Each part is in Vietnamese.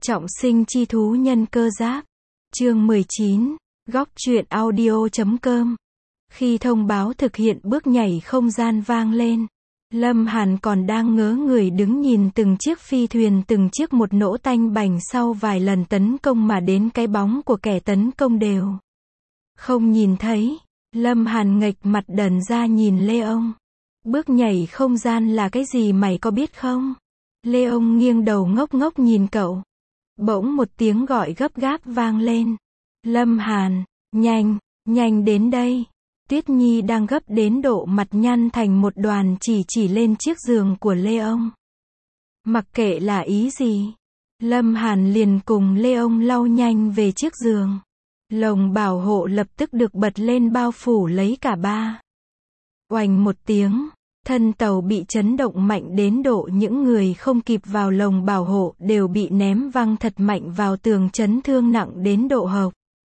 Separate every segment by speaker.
Speaker 1: Trọng sinh chi thú nhân cơ giáp. Chương 19. Góc truyện audio.com. Khi thông báo thực hiện bước nhảy không gian vang lên, Lâm Hàn còn đang ngớ người đứng nhìn từng chiếc phi thuyền từng chiếc một nổ tanh bành sau vài lần tấn công mà đến cái bóng của kẻ tấn công đều không nhìn thấy. Lâm Hàn nghệch mặt đần ra nhìn Leon. Bước nhảy không gian là cái gì mày có biết không? Leon nghiêng đầu ngốc ngốc nhìn cậu. Bỗng một tiếng gọi gấp gáp vang lên. Lâm Hàn, nhanh, nhanh đến đây. Tuyết Nhi đang gấp đến độ mặt nhăn thành một đoàn chỉ lên chiếc giường của Leon. Mặc kệ là ý gì, Lâm Hàn liền cùng Leon lau nhanh về chiếc giường. Lồng bảo hộ lập tức được bật lên bao phủ lấy cả ba. Oành một tiếng, thân tàu bị chấn động mạnh đến độ những người không kịp vào lồng bảo hộ đều bị ném văng thật mạnh vào tường, chấn thương nặng đến độ hộc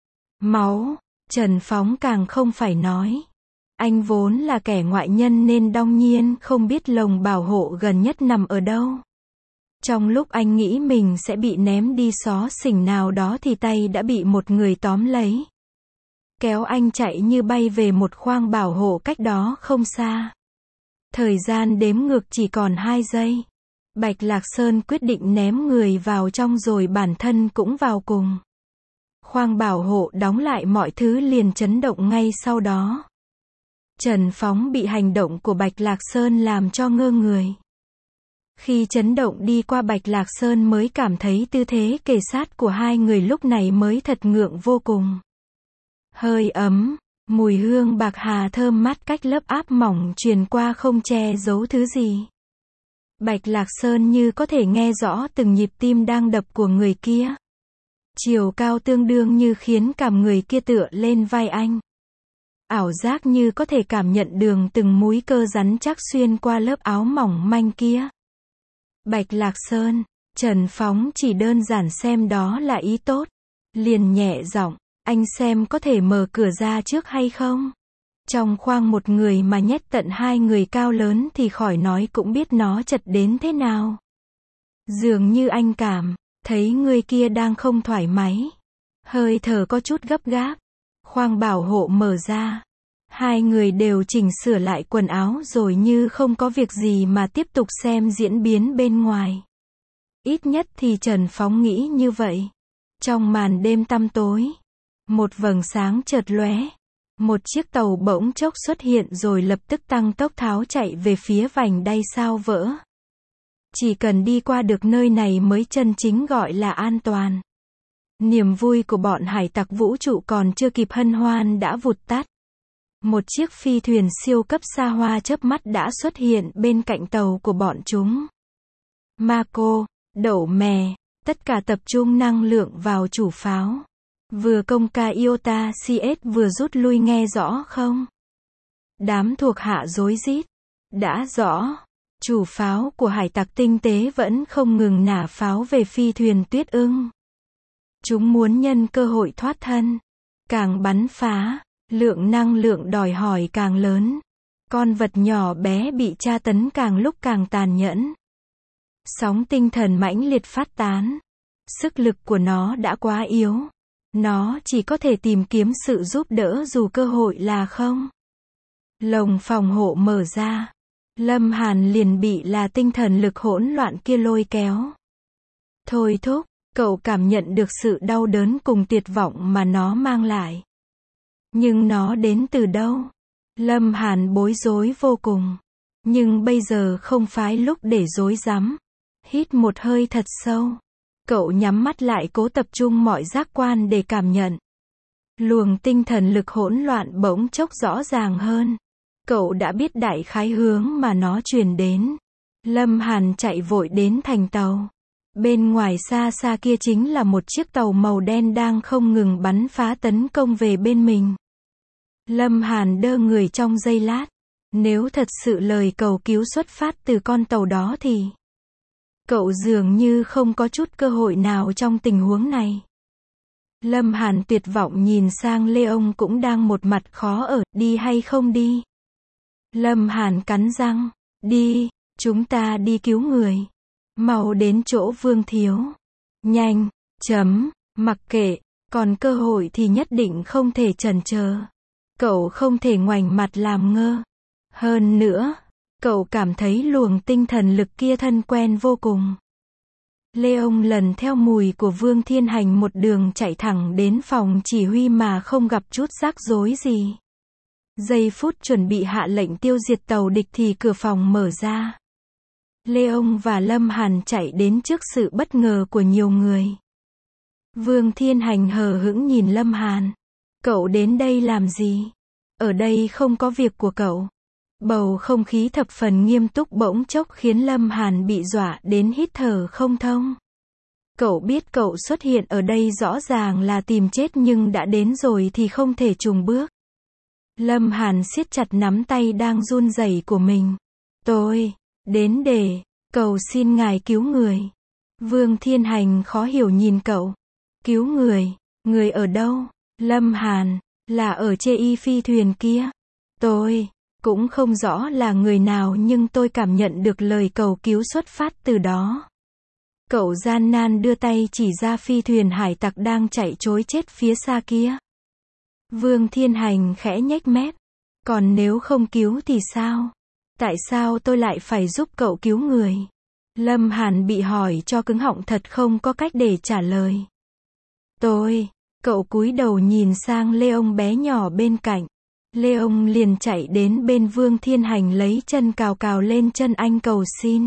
Speaker 1: máu. Trần Phóng càng không phải nói. Anh vốn là kẻ ngoại nhân nên đương nhiên không biết lồng bảo hộ gần nhất nằm ở đâu. Trong lúc anh nghĩ mình sẽ bị ném đi xó xỉnh nào đó thì tay đã bị một người tóm lấy, kéo anh chạy như bay về một khoang bảo hộ cách đó không xa. Thời gian đếm ngược chỉ còn 2 giây. Bạch Lạc Sơn quyết định ném người vào trong rồi bản thân cũng vào cùng. Khoang bảo hộ đóng lại, mọi thứ liền chấn động ngay sau đó. Trần Phóng bị hành động của Bạch Lạc Sơn làm cho ngơ người. Khi chấn động đi qua, Bạch Lạc Sơn mới cảm thấy tư thế kề sát của hai người lúc này mới thật ngượng vô cùng. Hơi ấm, mùi hương bạc hà thơm mát cách lớp áp mỏng truyền qua không che giấu thứ gì. Bạch Lạc Sơn như có thể nghe rõ từng nhịp tim đang đập của người kia. Chiều cao tương đương như khiến cảm người kia tựa lên vai anh. Ảo giác như có thể cảm nhận đường từng múi cơ rắn chắc xuyên qua lớp áo mỏng manh kia. Bạch Lạc Sơn, Trần Phóng chỉ đơn giản xem đó là ý tốt. Liền nhẹ giọng, anh xem có thể mở cửa ra trước hay không? Trong khoang một người mà nhét tận 2 người cao lớn thì khỏi nói cũng biết nó chật đến thế nào. Dường như anh cảm thấy người kia đang không thoải mái. Hơi thở có chút gấp gáp. Khoang bảo hộ mở ra. 2 người đều chỉnh sửa lại quần áo rồi như không có việc gì mà tiếp tục xem diễn biến bên ngoài. Ít nhất thì Trần Phóng nghĩ như vậy. Trong màn đêm tăm tối, một vầng sáng chợt lóe. Một chiếc tàu bỗng chốc xuất hiện rồi lập tức tăng tốc tháo chạy về phía vành đai sao vỡ. Chỉ cần đi qua được nơi này mới chân chính gọi là an toàn. Niềm vui của bọn hải tặc vũ trụ còn chưa kịp hân hoan đã vụt tắt. Một chiếc phi thuyền siêu cấp xa hoa chớp mắt đã xuất hiện bên cạnh tàu của bọn chúng. Marco, đậu mè, tất cả tập trung năng lượng vào chủ pháo. Vừa công ca Iota CS vừa rút lui, nghe rõ không? Đám thuộc hạ rối rít. Đã rõ. Chủ pháo của hải tặc tinh tế vẫn không ngừng nã pháo về phi thuyền Tuyết Ưng. Chúng muốn nhân cơ hội thoát thân. Càng bắn phá, lượng năng lượng đòi hỏi càng lớn. Con vật nhỏ bé bị tra tấn càng lúc càng tàn nhẫn. Sóng tinh thần mãnh liệt phát tán. Sức lực của nó đã quá yếu. Nó chỉ có thể tìm kiếm sự giúp đỡ dù cơ hội là không. Lồng phòng hộ mở ra. Lâm Hàn liền bị là tinh thần lực hỗn loạn kia lôi kéo. Thôi thúc, cậu cảm nhận được sự đau đớn cùng tuyệt vọng mà nó mang lại. Nhưng nó đến từ đâu? Lâm Hàn bối rối vô cùng. Nhưng bây giờ không phải lúc để rối rắm. Hít một hơi thật sâu. Cậu nhắm mắt lại, cố tập trung mọi giác quan để cảm nhận. Luồng tinh thần lực hỗn loạn bỗng chốc rõ ràng hơn. Cậu đã biết đại khái hướng mà nó truyền đến. Lâm Hàn chạy vội đến thành tàu. Bên ngoài xa xa kia chính là một chiếc tàu màu đen đang không ngừng bắn phá tấn công về bên mình. Lâm Hàn đơ người trong giây lát. Nếu thật sự lời cầu cứu xuất phát từ con tàu đó thì cậu dường như không có chút cơ hội nào trong tình huống này. Lâm Hàn tuyệt vọng nhìn sang Leon cũng đang một mặt khó ở, đi hay không đi? Lâm Hàn cắn răng, đi, chúng ta đi cứu người. Mau đến chỗ Vương Thiếu. Nhanh, mặc kệ, còn cơ hội thì nhất định không thể chần chờ. Cậu không thể ngoảnh mặt làm ngơ. Hơn nữa, cậu cảm thấy luồng tinh thần lực kia thân quen vô cùng. Leon lần theo mùi của Vương Thiên Hành một đường chạy thẳng đến phòng chỉ huy mà không gặp chút rắc rối gì. Giây phút chuẩn bị hạ lệnh tiêu diệt tàu địch thì cửa phòng mở ra. Leon và Lâm Hàn chạy đến trước sự bất ngờ của nhiều người. Vương Thiên Hành hờ hững nhìn Lâm Hàn. Cậu đến đây làm gì? Ở đây không có việc của cậu. Bầu không khí thập phần nghiêm túc bỗng chốc khiến Lâm Hàn bị dọa đến hít thở không thông. Cậu biết cậu xuất hiện ở đây rõ ràng là tìm chết nhưng đã đến rồi thì không thể chùn bước. Lâm Hàn siết chặt nắm tay đang run rẩy của mình. Tôi đến để cầu xin ngài cứu người. Vương Thiên Hành khó hiểu nhìn cậu. Cứu người? Người ở đâu? Lâm Hàn, là ở Chê Y phi thuyền kia. Tôi cũng không rõ là người nào nhưng tôi cảm nhận được lời cầu cứu xuất phát từ đó. Cậu gian nan đưa tay chỉ ra phi thuyền hải tặc đang chạy trối chết phía xa kia. Vương Thiên Hành khẽ nhếch mép. Còn nếu không cứu thì sao? Tại sao tôi lại phải giúp cậu cứu người? Lâm Hàn bị hỏi cho cứng họng thật không có cách để trả lời. Cậu cúi đầu nhìn sang Leon bé nhỏ bên cạnh. Leon liền chạy đến bên Vương Thiên Hành lấy chân cào cào lên chân anh cầu xin.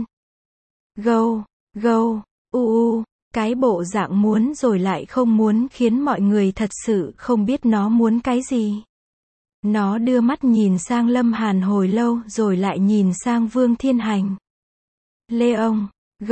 Speaker 1: Gâu, cái bộ dạng muốn rồi lại không muốn khiến mọi người thật sự không biết nó muốn cái gì. Nó đưa mắt nhìn sang Lâm Hàn hồi lâu rồi lại nhìn sang Vương Thiên Hành. Leon,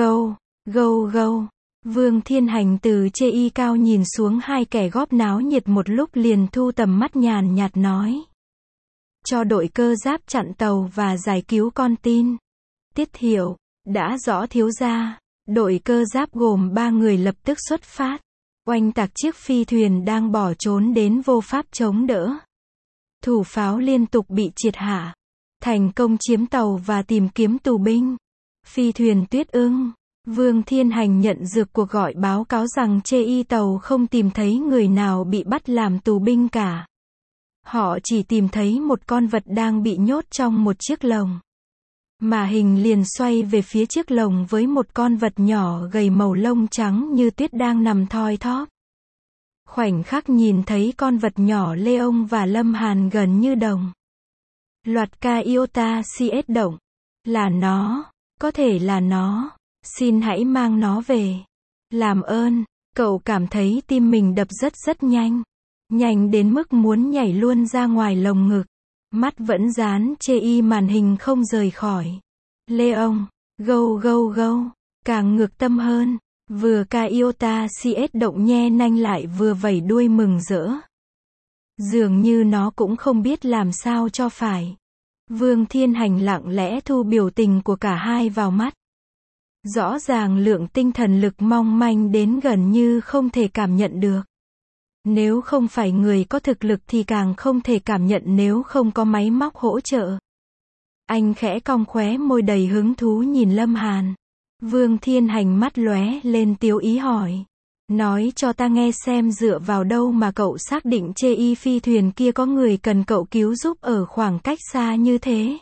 Speaker 1: gâu. Vương Thiên Hành từ Chê Y cao nhìn xuống hai kẻ góp náo nhiệt một lúc liền thu tầm mắt nhàn nhạt nói. Cho đội cơ giáp chặn tàu và giải cứu con tin. Tiết Hiểu, đã rõ thiếu gia. Đội cơ giáp gồm 3 người lập tức xuất phát. Oanh tạc chiếc phi thuyền đang bỏ trốn đến vô pháp chống đỡ. Thủ pháo liên tục bị triệt hạ. Thành công chiếm tàu và tìm kiếm tù binh. Phi thuyền Tuyết Ưng. Vương Thiên Hành nhận được cuộc gọi báo cáo rằng Chê Y tàu không tìm thấy người nào bị bắt làm tù binh cả. Họ chỉ tìm thấy một con vật đang bị nhốt trong một chiếc lồng. Màn hình liền xoay về phía chiếc lồng với một con vật nhỏ gầy màu lông trắng như tuyết đang nằm thoi thóp. Khoảnh khắc nhìn thấy con vật nhỏ Leon và Lâm Hàn gần như đồng. Loạt ca Iota CS động. Là nó. Có thể là nó. Xin hãy mang nó về. Làm ơn. Cậu cảm thấy tim mình đập rất nhanh. Nhanh đến mức muốn nhảy luôn ra ngoài lồng ngực. Mắt vẫn dán Chê Y màn hình không rời khỏi. Leon, gâu. Càng ngược tâm hơn. Vừa ca Iota CS động nhe nanh lại vừa vẩy đuôi mừng rỡ. Dường như nó cũng không biết làm sao cho phải. Vương Thiên Hành lặng lẽ thu biểu tình của cả hai vào mắt. Rõ ràng lượng tinh thần lực mong manh đến gần như không thể cảm nhận được. Nếu không phải người có thực lực thì càng không thể cảm nhận nếu không có máy móc hỗ trợ. Anh khẽ cong khóe môi đầy hứng thú nhìn Lâm Hàn. Vương Thiên Hành mắt lóe lên tiếu ý hỏi. Nói cho ta nghe xem dựa vào đâu mà cậu xác định Chê Y phi thuyền kia có người cần cậu cứu giúp ở khoảng cách xa như thế.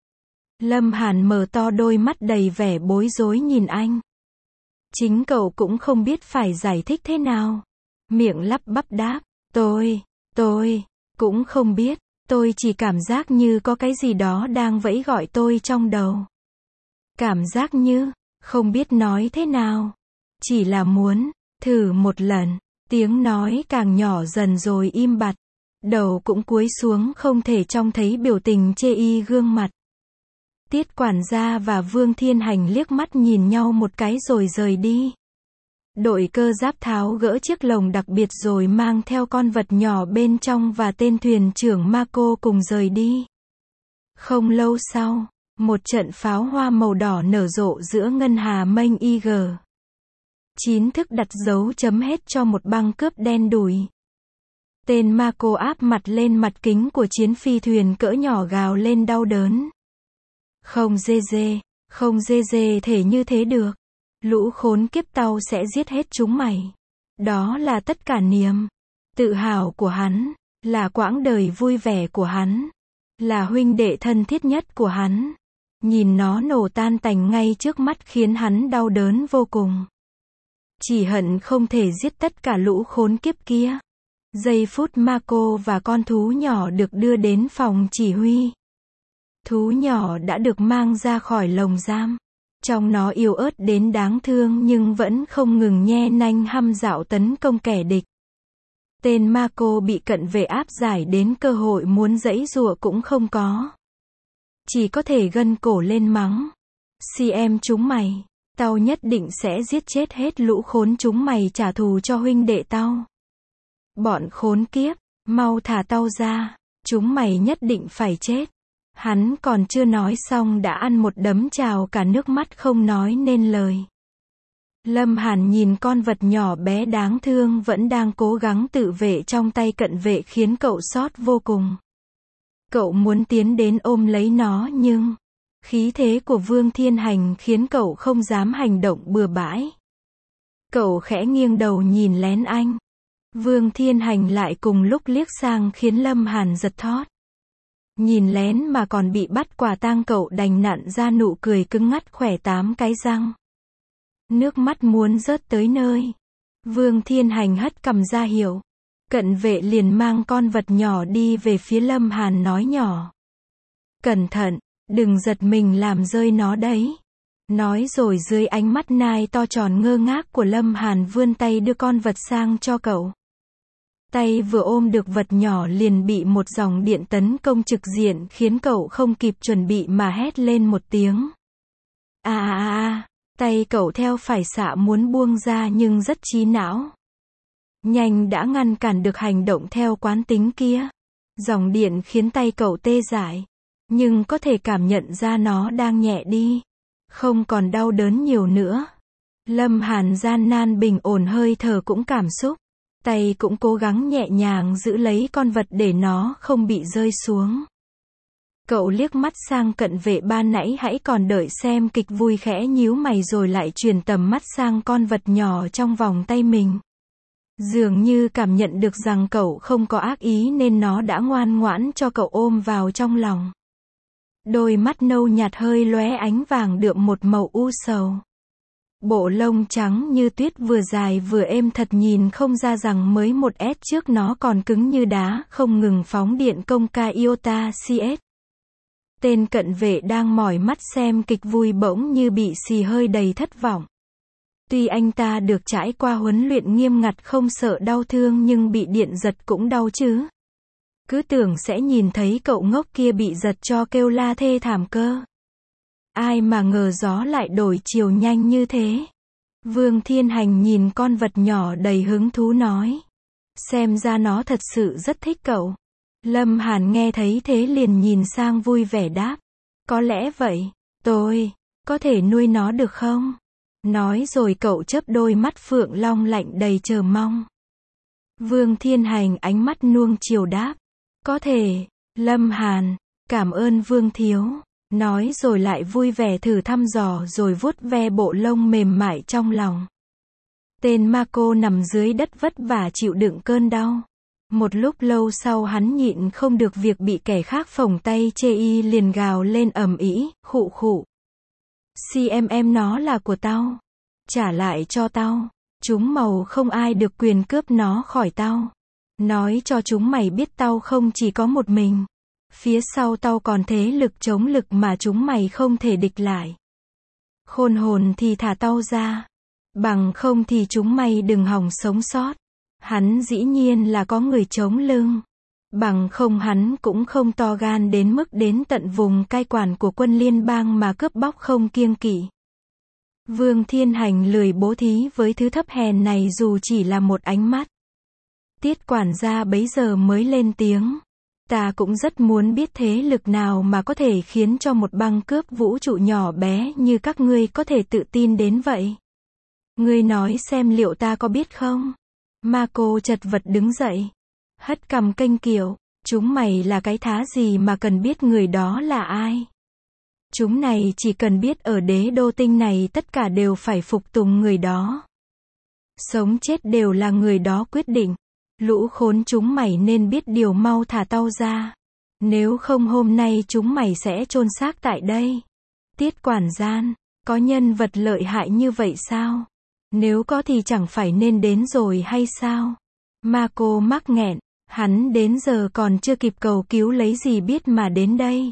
Speaker 1: Lâm Hàn mở to đôi mắt đầy vẻ bối rối nhìn anh. Chính cậu cũng không biết phải giải thích thế nào. Miệng lắp bắp đáp. Tôi cũng không biết. Tôi chỉ cảm giác như có cái gì đó đang vẫy gọi tôi trong đầu. Cảm giác như, không biết nói thế nào. Chỉ là muốn, thử một lần. Tiếng nói càng nhỏ dần rồi im bặt. Đầu cũng cúi xuống không thể trông thấy biểu tình Chê Y gương mặt. Tiết quản gia và Vương Thiên Hành liếc mắt nhìn nhau một cái rồi rời đi. Đội cơ giáp tháo gỡ chiếc lồng đặc biệt rồi mang theo con vật nhỏ bên trong và tên thuyền trưởng Marco cùng rời đi. Không lâu sau, một trận pháo hoa màu đỏ nở rộ giữa ngân hà mênh IG. 9 thức đặt dấu chấm hết cho một băng cướp đen đủi. Tên Marco áp mặt lên mặt kính của chiến phi thuyền cỡ nhỏ gào lên đau đớn. Không dê dê thể như thế được. Lũ khốn kiếp tao sẽ giết hết chúng mày. Đó là tất cả niềm tự hào của hắn, là quãng đời vui vẻ của hắn, là huynh đệ thân thiết nhất của hắn. Nhìn nó nổ tan tành ngay trước mắt khiến hắn đau đớn vô cùng. Chỉ hận không thể giết tất cả lũ khốn kiếp kia. Giây phút Mako và con thú nhỏ được đưa đến phòng chỉ huy. Thú nhỏ đã được mang ra khỏi lồng giam. Trong nó yếu ớt đến đáng thương nhưng vẫn không ngừng nhe nanh hăm dạo tấn công kẻ địch. Tên Mako bị cận vệ áp giải đến cơ hội muốn giãy giụa cũng không có. Chỉ có thể gân cổ lên mắng. CM chúng mày, tao nhất định sẽ giết chết hết lũ khốn chúng mày trả thù cho huynh đệ tao. Bọn khốn kiếp, mau thả tao ra, chúng mày nhất định phải chết. Hắn còn chưa nói xong đã ăn một đấm trào cả nước mắt không nói nên lời. Lâm Hàn nhìn con vật nhỏ bé đáng thương vẫn đang cố gắng tự vệ trong tay cận vệ khiến cậu xót vô cùng. Cậu muốn tiến đến ôm lấy nó nhưng khí thế của Vương Thiên Hành khiến cậu không dám hành động bừa bãi. Cậu khẽ nghiêng đầu nhìn lén anh. Vương Thiên Hành lại cùng lúc liếc sang khiến Lâm Hàn giật thót. Nhìn lén mà còn bị bắt quả tang, cậu đành nặn ra nụ cười cứng ngắt khỏe 8 cái răng. Nước mắt muốn rớt tới nơi. Vương Thiên Hành hất cằm ra hiệu. Cận vệ liền mang con vật nhỏ đi về phía Lâm Hàn nói nhỏ. Cẩn thận, đừng giật mình làm rơi nó đấy. Nói rồi dưới ánh mắt nai to tròn ngơ ngác của Lâm Hàn vươn tay đưa con vật sang cho cậu. Tay vừa ôm được vật nhỏ liền bị một dòng điện tấn công trực diện khiến cậu không kịp chuẩn bị mà hét lên một tiếng. Tay cậu theo phải xạ muốn buông ra nhưng rất trí não. Nhanh đã ngăn cản được hành động theo quán tính kia. Dòng điện khiến tay cậu tê dại. Nhưng có thể cảm nhận ra nó đang nhẹ đi. Không còn đau đớn nhiều nữa. Lâm Hàn gian nan bình ổn hơi thở cũng cảm xúc. Tay cũng cố gắng nhẹ nhàng giữ lấy con vật để nó không bị rơi xuống. Cậu liếc mắt sang cận vệ ban nãy hãy còn đợi xem kịch vui khẽ nhíu mày rồi lại chuyển tầm mắt sang con vật nhỏ trong vòng tay mình. Dường như cảm nhận được rằng cậu không có ác ý nên nó đã ngoan ngoãn cho cậu ôm vào trong lòng. Đôi mắt nâu nhạt hơi lóe ánh vàng đượm một màu u sầu. Bộ lông trắng như tuyết vừa dài vừa êm thật nhìn không ra rằng mới một S trước nó còn cứng như đá không ngừng phóng điện công ca iota CS. Tên cận vệ đang mỏi mắt xem kịch vui bỗng như bị xì hơi đầy thất vọng. Tuy anh ta được trải qua huấn luyện nghiêm ngặt không sợ đau thương nhưng bị điện giật cũng đau chứ. Cứ tưởng sẽ nhìn thấy cậu ngốc kia bị giật cho kêu la thê thảm cơ. Ai mà ngờ gió lại đổi chiều nhanh như thế. Vương Thiên Hành nhìn con vật nhỏ đầy hứng thú nói. Xem ra nó thật sự rất thích cậu. Lâm Hàn nghe thấy thế liền nhìn sang vui vẻ đáp. Có lẽ vậy, tôi có thể nuôi nó được không? Nói rồi cậu chớp đôi mắt phượng long lạnh đầy chờ mong. Vương Thiên Hành ánh mắt nuông chiều đáp. Có thể. Lâm Hàn, cảm ơn Vương Thiếu. Nói rồi lại vui vẻ thử thăm dò rồi vuốt ve bộ lông mềm mại trong lòng. Tên Mako nằm dưới đất vất vả chịu đựng cơn đau. Một lúc lâu sau hắn nhịn không được việc bị kẻ khác phồng tay chê y liền gào lên ầm ĩ, khụ khụ. CM nó là của tao. Trả lại cho tao. Chúng màu không ai được quyền cướp nó khỏi tao. Nói cho chúng mày biết tao không chỉ có một mình. Phía sau tao còn thế lực chống lực mà chúng mày không thể địch lại. Khôn hồn thì thả tao ra. Bằng không thì chúng mày đừng hòng sống sót. Hắn dĩ nhiên là có người chống lưng. Bằng không hắn cũng không to gan đến mức đến tận vùng cai quản của quân liên bang mà cướp bóc không kiêng kỵ. Vương Thiên Hành lười bố thí với thứ thấp hèn này dù chỉ là một ánh mắt. Tiết quản gia bấy giờ mới lên tiếng. Ta cũng rất muốn biết thế lực nào mà có thể khiến cho một băng cướp vũ trụ nhỏ bé như các ngươi có thể tự tin đến vậy. Ngươi nói xem liệu ta có biết không? Mako chật vật đứng dậy. Hất cằm kênh kiệu. Chúng mày là cái thá gì mà cần biết người đó là ai? Chúng này chỉ cần biết ở đế đô tinh này tất cả đều phải phục tùng người đó. Sống chết đều là người đó quyết định. Lũ khốn chúng mày nên biết điều mau thả tao ra. Nếu không hôm nay chúng mày sẽ chôn xác tại đây. Tiết quản gian, có nhân vật lợi hại như vậy sao? Nếu có thì chẳng phải nên đến rồi hay sao? Marco mắc nghẹn, hắn đến giờ còn chưa kịp cầu cứu lấy gì biết mà đến đây.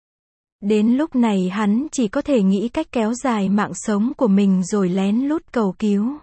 Speaker 1: Đến lúc này hắn chỉ có thể nghĩ cách kéo dài mạng sống của mình rồi lén lút cầu cứu.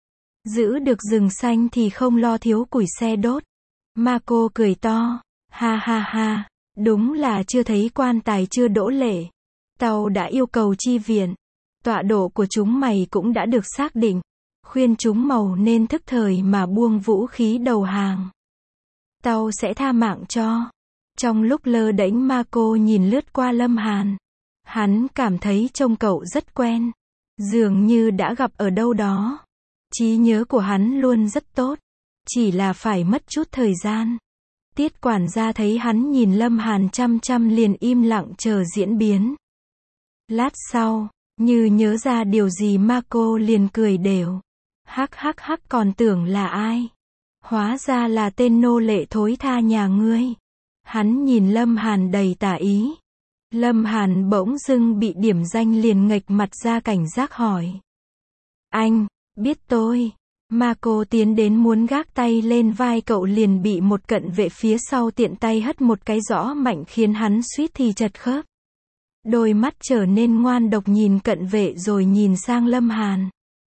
Speaker 1: Giữ được rừng xanh thì không lo thiếu củi xe đốt. Marco cười to, ha ha ha, đúng là chưa thấy quan tài chưa đỗ lệ. Tao đã yêu cầu chi viện. Tọa độ của chúng mày cũng đã được xác định. Khuyên chúng màu nên thức thời mà buông vũ khí đầu hàng. Tao sẽ tha mạng cho. Trong lúc lơ đễnh Marco nhìn lướt qua Lâm Hàn. Hắn cảm thấy trông cậu rất quen. Dường như đã gặp ở đâu đó. Trí nhớ của hắn luôn rất tốt. Chỉ là phải mất chút thời gian. Tiết quản gia thấy hắn nhìn Lâm Hàn chăm chăm liền im lặng chờ diễn biến. Lát sau, như nhớ ra điều gì Marco liền cười đều. Hắc hắc hắc, còn tưởng là ai? Hóa ra là tên nô lệ thối tha nhà ngươi. Hắn nhìn Lâm Hàn đầy tà ý. Lâm Hàn bỗng dưng bị điểm danh liền nghệch mặt ra cảnh giác hỏi. Anh, biết tôi. Marco tiến đến muốn gác tay lên vai cậu liền bị một cận vệ phía sau tiện tay hất một cái rõ mạnh khiến hắn suýt thì chật khớp. Đôi mắt trở nên ngoan độc nhìn cận vệ rồi nhìn sang Lâm Hàn.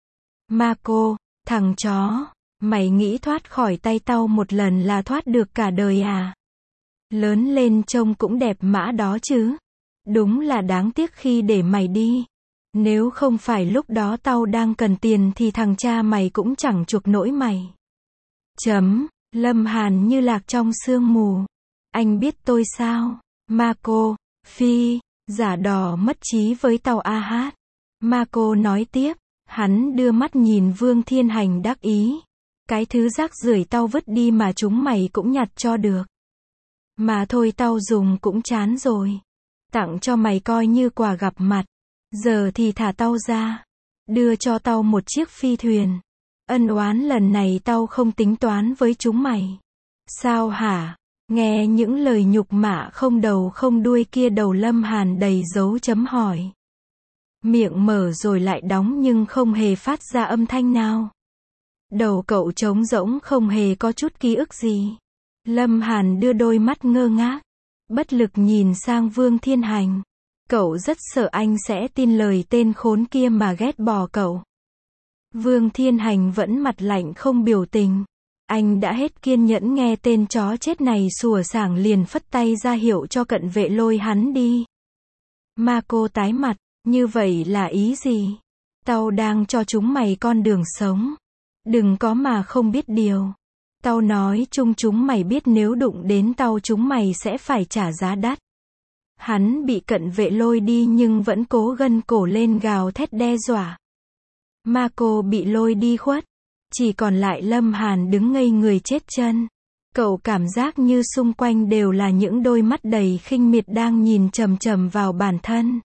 Speaker 1: Marco, thằng chó, mày nghĩ thoát khỏi tay tao một lần là thoát được cả đời à? Lớn lên trông cũng đẹp mã đó chứ. Đúng là đáng tiếc khi để mày đi. Nếu không phải lúc đó tao đang cần tiền thì thằng cha mày cũng chẳng chuộc nổi mày. Lâm Hàn như lạc trong sương mù. Anh biết tôi sao? Marco, phi, giả đò mất trí với tao a hát. Marco nói tiếp, hắn đưa mắt nhìn Vương Thiên Hành đắc ý. Cái thứ rác rưởi tao vứt đi mà chúng mày cũng nhặt cho được. Mà thôi tao dùng cũng chán rồi. Tặng cho mày coi như quà gặp mặt. Giờ thì thả tao ra. Đưa cho tao một chiếc phi thuyền. Ân oán lần này tao không tính toán với chúng mày. Sao hả? Nghe những lời nhục mạ không đầu không đuôi kia đầu Lâm Hàn đầy dấu chấm hỏi. Miệng mở rồi lại đóng nhưng không hề phát ra âm thanh nào. Đầu cậu trống rỗng không hề có chút ký ức gì. Lâm Hàn đưa đôi mắt ngơ ngác. Bất lực nhìn sang Vương Thiên Hành. Cậu rất sợ anh sẽ tin lời tên khốn kia mà ghét bỏ cậu. Vương Thiên Hành vẫn mặt lạnh không biểu tình. Anh đã hết kiên nhẫn nghe tên chó chết này sủa sảng liền phất tay ra hiệu cho cận vệ lôi hắn đi. Marco tái mặt, như vậy là ý gì? Tao đang cho chúng mày con đường sống. Đừng có mà không biết điều. Tao nói chung chúng mày biết nếu đụng đến tao chúng mày sẽ phải trả giá đắt. Hắn bị cận vệ lôi đi nhưng vẫn cố gân cổ lên gào thét đe dọa. Marco bị lôi đi khuất. Chỉ còn lại Lâm Hàn đứng ngây người chết chân. Cậu cảm giác như xung quanh đều là những đôi mắt đầy khinh miệt đang nhìn chằm chằm vào bản thân.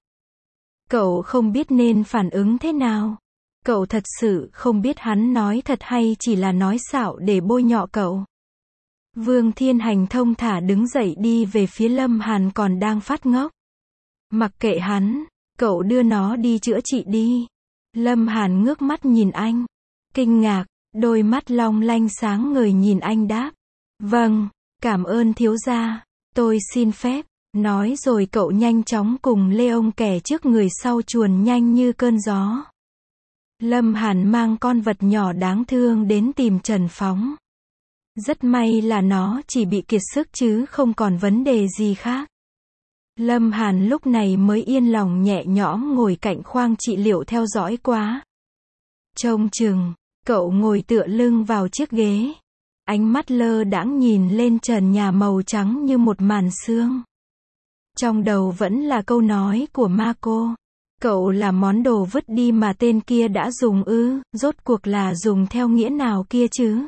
Speaker 1: Cậu không biết nên phản ứng thế nào. Cậu thật sự không biết hắn nói thật hay chỉ là nói xạo để bôi nhọ cậu. Vương Thiên Hành thông thả đứng dậy đi về phía Lâm Hàn còn đang phát ngốc. Mặc kệ hắn, cậu đưa nó đi chữa trị đi. Lâm Hàn ngước mắt nhìn anh. Kinh ngạc, đôi mắt long lanh sáng ngời nhìn anh đáp. Vâng, cảm ơn thiếu gia, tôi xin phép. Nói rồi cậu nhanh chóng cùng Leon kẻ trước người sau chuồn nhanh như cơn gió. Lâm Hàn mang con vật nhỏ đáng thương đến tìm Trần Phóng. Rất may là nó chỉ bị kiệt sức chứ không còn vấn đề gì khác. Lâm Hàn lúc này mới yên lòng nhẹ nhõm ngồi cạnh khoang trị liệu theo dõi quá. Trông chừng, cậu ngồi tựa lưng vào chiếc ghế. Ánh mắt lơ đãng nhìn lên trần nhà màu trắng như một màn sương. Trong đầu vẫn là câu nói của Marco. Cậu là món đồ vứt đi mà tên kia đã dùng ư, rốt cuộc là dùng theo nghĩa nào kia chứ?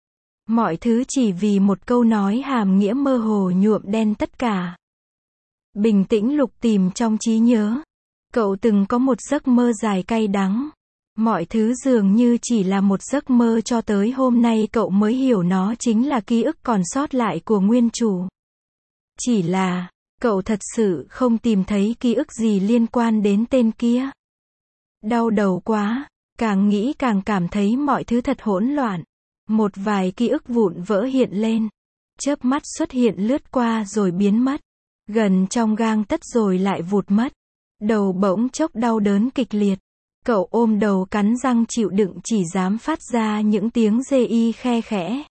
Speaker 1: Mọi thứ chỉ vì một câu nói hàm nghĩa mơ hồ nhuộm đen tất cả. Bình tĩnh lục tìm trong trí nhớ. Cậu từng có một giấc mơ dài cay đắng. Mọi thứ dường như chỉ là một giấc mơ cho tới hôm nay cậu mới hiểu nó chính là ký ức còn sót lại của nguyên chủ. Chỉ là, cậu thật sự không tìm thấy ký ức gì liên quan đến tên kia. Đau đầu quá, càng nghĩ càng cảm thấy mọi thứ thật hỗn loạn. Một vài ký ức vụn vỡ hiện lên. Chớp mắt xuất hiện lướt qua rồi biến mất. Gần trong gang tấc rồi lại vụt mất. Đầu bỗng chốc đau đớn kịch liệt. Cậu ôm đầu cắn răng chịu đựng chỉ dám phát ra những tiếng rê y khe khẽ.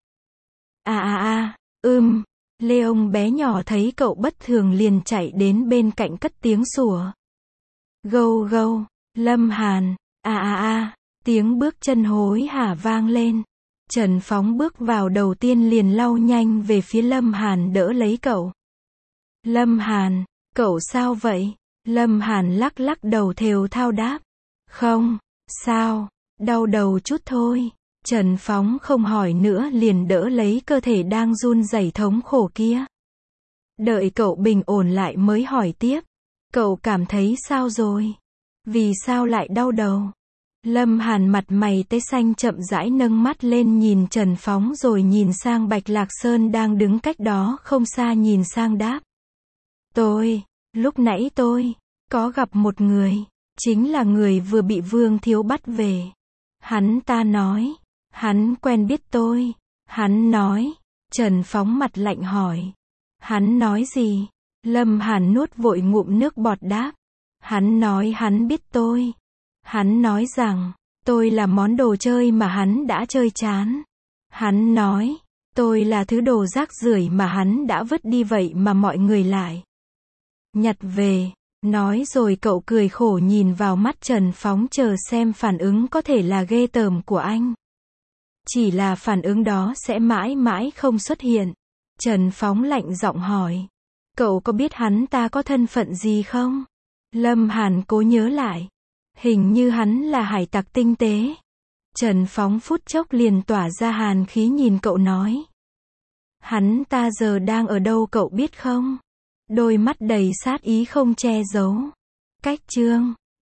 Speaker 1: Leon bé nhỏ thấy cậu bất thường liền chạy đến bên cạnh cất tiếng sủa. Gâu gâu, Lâm Hàn, tiếng bước chân hối hả vang lên. Trần Phóng bước vào đầu tiên liền lao nhanh về phía Lâm Hàn đỡ lấy cậu. Lâm Hàn, cậu sao vậy? Lâm Hàn lắc lắc đầu thều thao đáp. Không, sao, đau đầu chút thôi. Trần Phóng không hỏi nữa liền đỡ lấy cơ thể đang run rẩy thống khổ kia. Đợi cậu bình ổn lại mới hỏi tiếp. Cậu cảm thấy sao rồi? Vì sao lại đau đầu? Lâm Hàn mặt mày tái xanh chậm rãi nâng mắt lên nhìn Trần Phóng rồi nhìn sang Bạch Lạc Sơn đang đứng cách đó không xa nhìn sang đáp. Lúc nãy tôi có gặp một người, chính là người vừa bị Vương Thiếu bắt về. Hắn ta nói, hắn quen biết tôi. Hắn nói, Trần Phóng mặt lạnh hỏi. Hắn nói gì? Lâm Hàn nuốt vội ngụm nước bọt đáp. Hắn nói hắn biết tôi. Hắn nói rằng, tôi là món đồ chơi mà hắn đã chơi chán. Hắn nói, tôi là thứ đồ rác rưởi mà hắn đã vứt đi vậy mà mọi người lại nhặt về. Nói rồi cậu cười khổ nhìn vào mắt Trần Phóng chờ xem phản ứng có thể là ghê tởm của anh. Chỉ là phản ứng đó sẽ mãi mãi không xuất hiện. Trần Phóng lạnh giọng hỏi. Cậu có biết hắn ta có thân phận gì không? Lâm Hàn cố nhớ lại. Hình như hắn là hải tặc tinh tế. Trần Phóng phút chốc liền tỏa ra hàn khí nhìn cậu nói. Hắn ta giờ đang ở đâu cậu biết không? Đôi mắt đầy sát ý không che giấu. Cách chương